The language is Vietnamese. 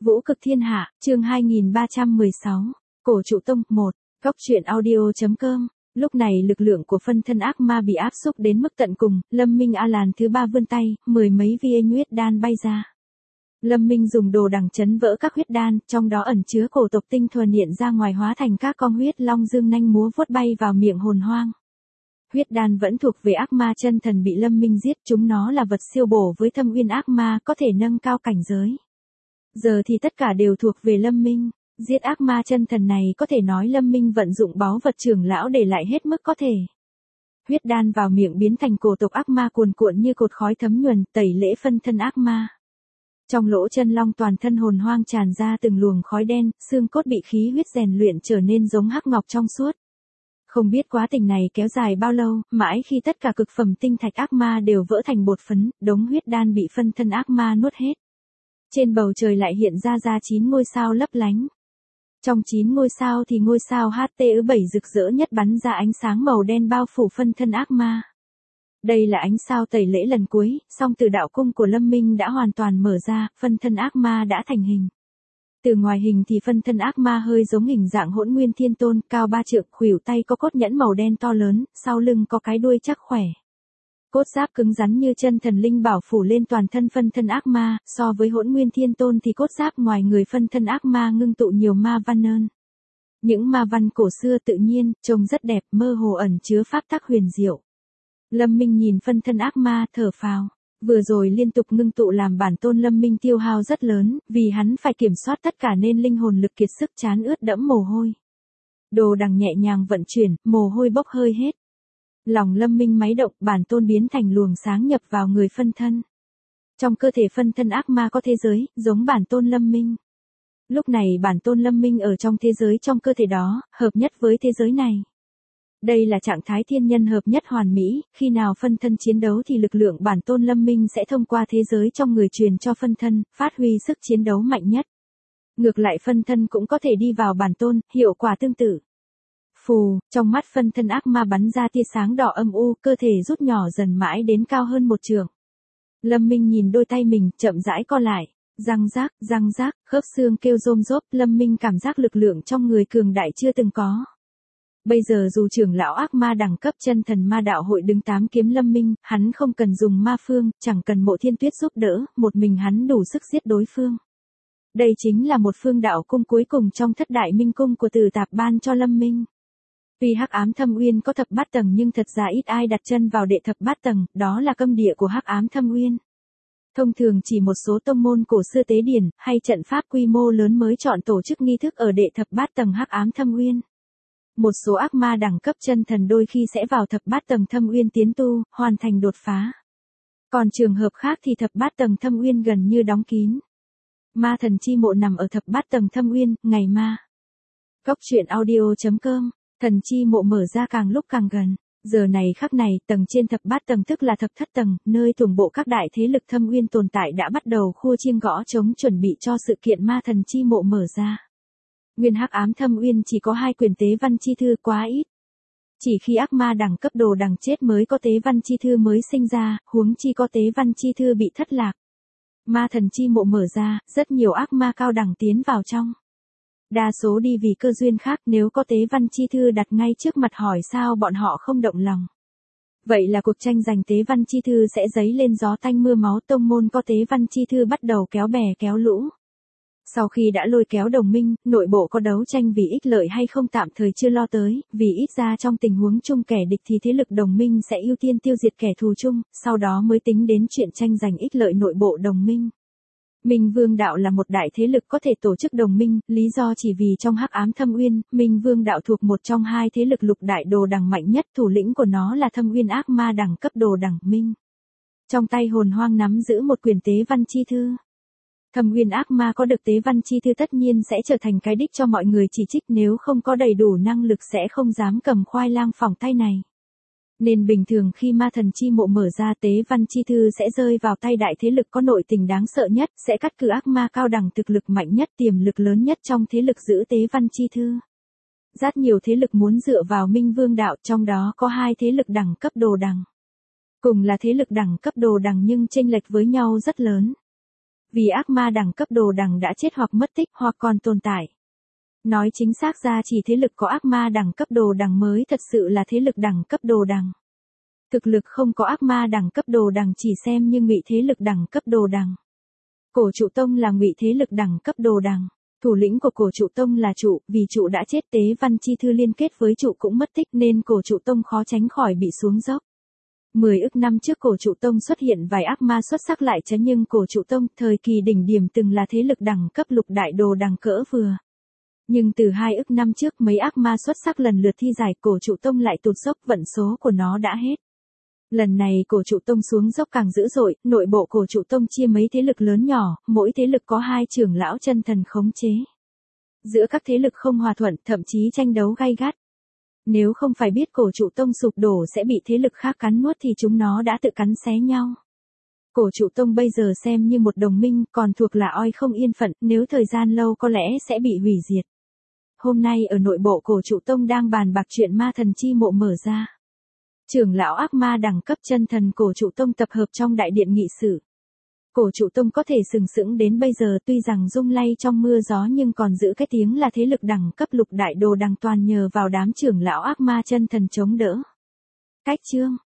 Vũ cực thiên hạ, chương 2316, Cổ trụ tông 1, góc truyện audio.com. Lúc này lực lượng của phân thân ác ma bị áp xúc đến mức tận cùng, Lâm Minh A Làn thứ ba vươn tay, 10 mấy viên huyết đan bay ra. Lâm Minh dùng đồ đằng chấn vỡ các huyết đan, trong đó ẩn chứa cổ tộc tinh thuần hiện ra ngoài hóa thành các con huyết long dương nanh múa vuốt bay vào miệng hồn hoang. Huyết đan vẫn thuộc về ác ma chân thần bị Lâm Minh giết, chúng nó là vật siêu bổ với thâm uyên ác ma, có thể nâng cao cảnh giới. Giờ thì tất cả đều thuộc về Lâm Minh, giết ác ma chân thần này có thể nói Lâm Minh vận dụng báu vật trưởng lão để lại hết mức có thể. Huyết đan vào miệng biến thành cổ tộc ác ma cuồn cuộn như cột khói thấm nhuần, tẩy lễ phân thân ác ma. Trong lỗ chân long toàn thân hồn hoang tràn ra từng luồng khói đen, xương cốt bị khí huyết rèn luyện trở nên giống hắc ngọc trong suốt. Không biết quá trình này kéo dài bao lâu, mãi khi tất cả cực phẩm tinh thạch ác ma đều vỡ thành bột phấn, đống huyết đan bị phân thân ác ma nuốt hết. Trên bầu trời lại hiện ra 9 ngôi sao lấp lánh. Trong 9 ngôi sao thì ngôi sao HTU7 rực rỡ nhất bắn ra ánh sáng màu đen bao phủ phân thân ác ma. Đây là ánh sao tẩy lễ lần cuối, song từ đạo cung của Lâm Minh đã hoàn toàn mở ra, phân thân ác ma đã thành hình. Từ ngoài hình thì phân thân ác ma hơi giống hình dạng Hỗn Nguyên Thiên Tôn, cao 3 trượng, khuỷu tay có cốt nhẫn màu đen to lớn, sau lưng có cái đuôi chắc khỏe. Cốt giáp cứng rắn như chân thần linh bảo phủ lên toàn thân phân thân ác ma, so với Hỗn Nguyên Thiên Tôn thì cốt giáp ngoài người phân thân ác ma ngưng tụ nhiều ma văn hơn. Những ma văn cổ xưa tự nhiên, trông rất đẹp, mơ hồ ẩn chứa pháp tắc huyền diệu. Lâm Minh nhìn phân thân ác ma, thở phào. Vừa rồi liên tục ngưng tụ làm bản tôn Lâm Minh tiêu hao rất lớn, vì hắn phải kiểm soát tất cả nên linh hồn lực kiệt sức chán ướt đẫm mồ hôi. Đồ đằng nhẹ nhàng vận chuyển, mồ hôi bốc hơi hết. Lòng Lâm Minh máy động, bản tôn biến thành luồng sáng nhập vào người phân thân. Trong cơ thể phân thân ác ma có thế giới, giống bản tôn Lâm Minh. Lúc này bản tôn Lâm Minh ở trong thế giới trong cơ thể đó, hợp nhất với thế giới này. Đây là trạng thái thiên nhân hợp nhất hoàn mỹ, khi nào phân thân chiến đấu thì lực lượng bản tôn Lâm Minh sẽ thông qua thế giới trong người truyền cho phân thân, phát huy sức chiến đấu mạnh nhất. Ngược lại phân thân cũng có thể đi vào bản tôn, hiệu quả tương tự. Phù, trong mắt phân thân ác ma bắn ra tia sáng đỏ âm u, cơ thể rút nhỏ dần mãi đến cao hơn 1 trượng. Lâm Minh nhìn đôi tay mình, chậm rãi co lại, răng rác, khớp xương kêu rôm rốp, Lâm Minh cảm giác lực lượng trong người cường đại chưa từng có. Bây giờ dù trưởng lão ác ma đẳng cấp chân thần ma đạo hội đứng 8 kiếm Lâm Minh, hắn không cần dùng ma phương, chẳng cần Mộ Thiên Tuyết giúp đỡ, một mình hắn đủ sức giết đối phương. Đây chính là một phương đạo cung cuối cùng trong thất đại minh cung của Từ Tạp ban cho Lâm Minh. Tuy Hắc Ám Thâm Uyên có thập bát tầng nhưng thật ra ít ai đặt chân vào đệ thập bát tầng, đó là cấm địa của Hắc Ám Thâm Uyên. Thông thường chỉ một số tông môn cổ xưa tế điển hay trận pháp quy mô lớn mới chọn tổ chức nghi thức ở đệ thập bát tầng Hắc Ám Thâm Uyên. Một số ác ma đẳng cấp chân thần đôi khi sẽ vào thập bát tầng Thâm Uyên tiến tu, hoàn thành đột phá. Còn trường hợp khác thì thập bát tầng Thâm Uyên gần như đóng kín. Ma thần chi mộ nằm ở thập bát tầng Thâm Uyên, ngày ma. Góc truyện audio.com, thần chi mộ mở ra càng lúc càng gần. Giờ này khắc này, tầng trên thập bát tầng tức là thập thất tầng, nơi tổng bộ các đại thế lực Thâm Uyên tồn tại đã bắt đầu khua chiêng gõ trống chuẩn bị cho sự kiện ma thần chi mộ mở ra. Nguyên Hắc Ám Thâm Uyên chỉ có 2 quyển tế văn chi thư, quá ít. Chỉ khi ác ma đẳng cấp đồ đằng chết mới có tế văn chi thư mới sinh ra, huống chi có tế văn chi thư bị thất lạc. Ma thần chi mộ mở ra, rất nhiều ác ma cao đẳng tiến vào trong. Đa số đi vì cơ duyên khác, nếu có tế văn chi thư đặt ngay trước mặt hỏi sao bọn họ không động lòng. Vậy là cuộc tranh giành tế văn chi thư sẽ dấy lên gió tanh mưa máu, tông môn có tế văn chi thư bắt đầu kéo bè kéo lũ. Sau khi đã lôi kéo đồng minh, nội bộ có đấu tranh vì ích lợi hay không tạm thời chưa lo tới, vì ít ra trong tình huống chung kẻ địch thì thế lực đồng minh sẽ ưu tiên tiêu diệt kẻ thù chung, sau đó mới tính đến chuyện tranh giành ích lợi nội bộ đồng minh. Minh Vương đạo là một đại thế lực có thể tổ chức đồng minh, lý do chỉ vì trong Hắc Ám Thâm Uyên, Minh Vương đạo thuộc một trong 2 thế lực lục đại đồ đằng mạnh nhất, thủ lĩnh của nó là Thâm Uyên ác ma đẳng cấp đồ đằng Minh. Trong tay hồn hoang nắm giữ một quyển tế văn chi thư. Thâm Uyên ác ma có được tế văn chi thư tất nhiên sẽ trở thành cái đích cho mọi người chỉ trích, nếu không có đầy đủ năng lực sẽ không dám cầm khoai lang phỏng tay này. Nên bình thường khi ma thần chi mộ mở ra tế văn chi thư sẽ rơi vào tay đại thế lực có nội tình đáng sợ nhất, sẽ cắt cử ác ma cao đẳng thực lực mạnh nhất, tiềm lực lớn nhất trong thế lực giữ tế văn chi thư. Rất nhiều thế lực muốn dựa vào Minh Vương đạo, trong đó có 2 thế lực đẳng cấp đồ đằng. Cùng là thế lực đẳng cấp đồ đằng nhưng chênh lệch với nhau rất lớn. Vì ác ma đẳng cấp đồ đằng đã chết hoặc mất tích hoặc còn tồn tại. Nói chính xác ra chỉ thế lực có ác ma đẳng cấp đồ đằng mới thật sự là thế lực đẳng cấp đồ đằng. Thực lực không có ác ma đẳng cấp đồ đằng chỉ xem như ngụy thế lực đẳng cấp đồ đằng. Cổ trụ tông là ngụy thế lực đẳng cấp đồ đằng. Thủ lĩnh của cổ trụ tông là trụ, vì trụ đã chết tế văn chi thư liên kết với trụ cũng mất tích nên cổ trụ tông khó tránh khỏi bị xuống dốc. 10 ức năm trước cổ trụ tông xuất hiện vài ác ma xuất sắc lại chấn nhưng cổ trụ tông thời kỳ đỉnh điểm từng là thế lực đẳng cấp lục đại đồ đằng cỡ vừa. Nhưng từ 2 ức năm trước mấy ác ma xuất sắc lần lượt thi giải cổ trụ tông lại tụt dốc vận số của nó đã hết. Lần này cổ trụ tông xuống dốc càng dữ dội, nội bộ cổ trụ tông chia mấy thế lực lớn nhỏ, mỗi thế lực có 2 trưởng lão chân thần khống chế. Giữa các thế lực không hòa thuận, thậm chí tranh đấu gay gắt. Nếu không phải biết cổ trụ tông sụp đổ sẽ bị thế lực khác cắn nuốt thì chúng nó đã tự cắn xé nhau. Cổ trụ tông bây giờ xem như một đồng minh, còn thuộc là oi không yên phận, nếu thời gian lâu có lẽ sẽ bị hủy diệt. Hôm nay ở nội bộ cổ trụ tông đang bàn bạc chuyện ma thần chi mộ mở ra. Trưởng lão ác ma đẳng cấp chân thần cổ trụ tông tập hợp trong đại điện nghị sự. Cổ trụ tông có thể sừng sững đến bây giờ tuy rằng rung lay trong mưa gió nhưng còn giữ cái tiếng là thế lực đẳng cấp lục đại đồ đằng toàn nhờ vào đám trưởng lão ác ma chân thần chống đỡ. Cách chương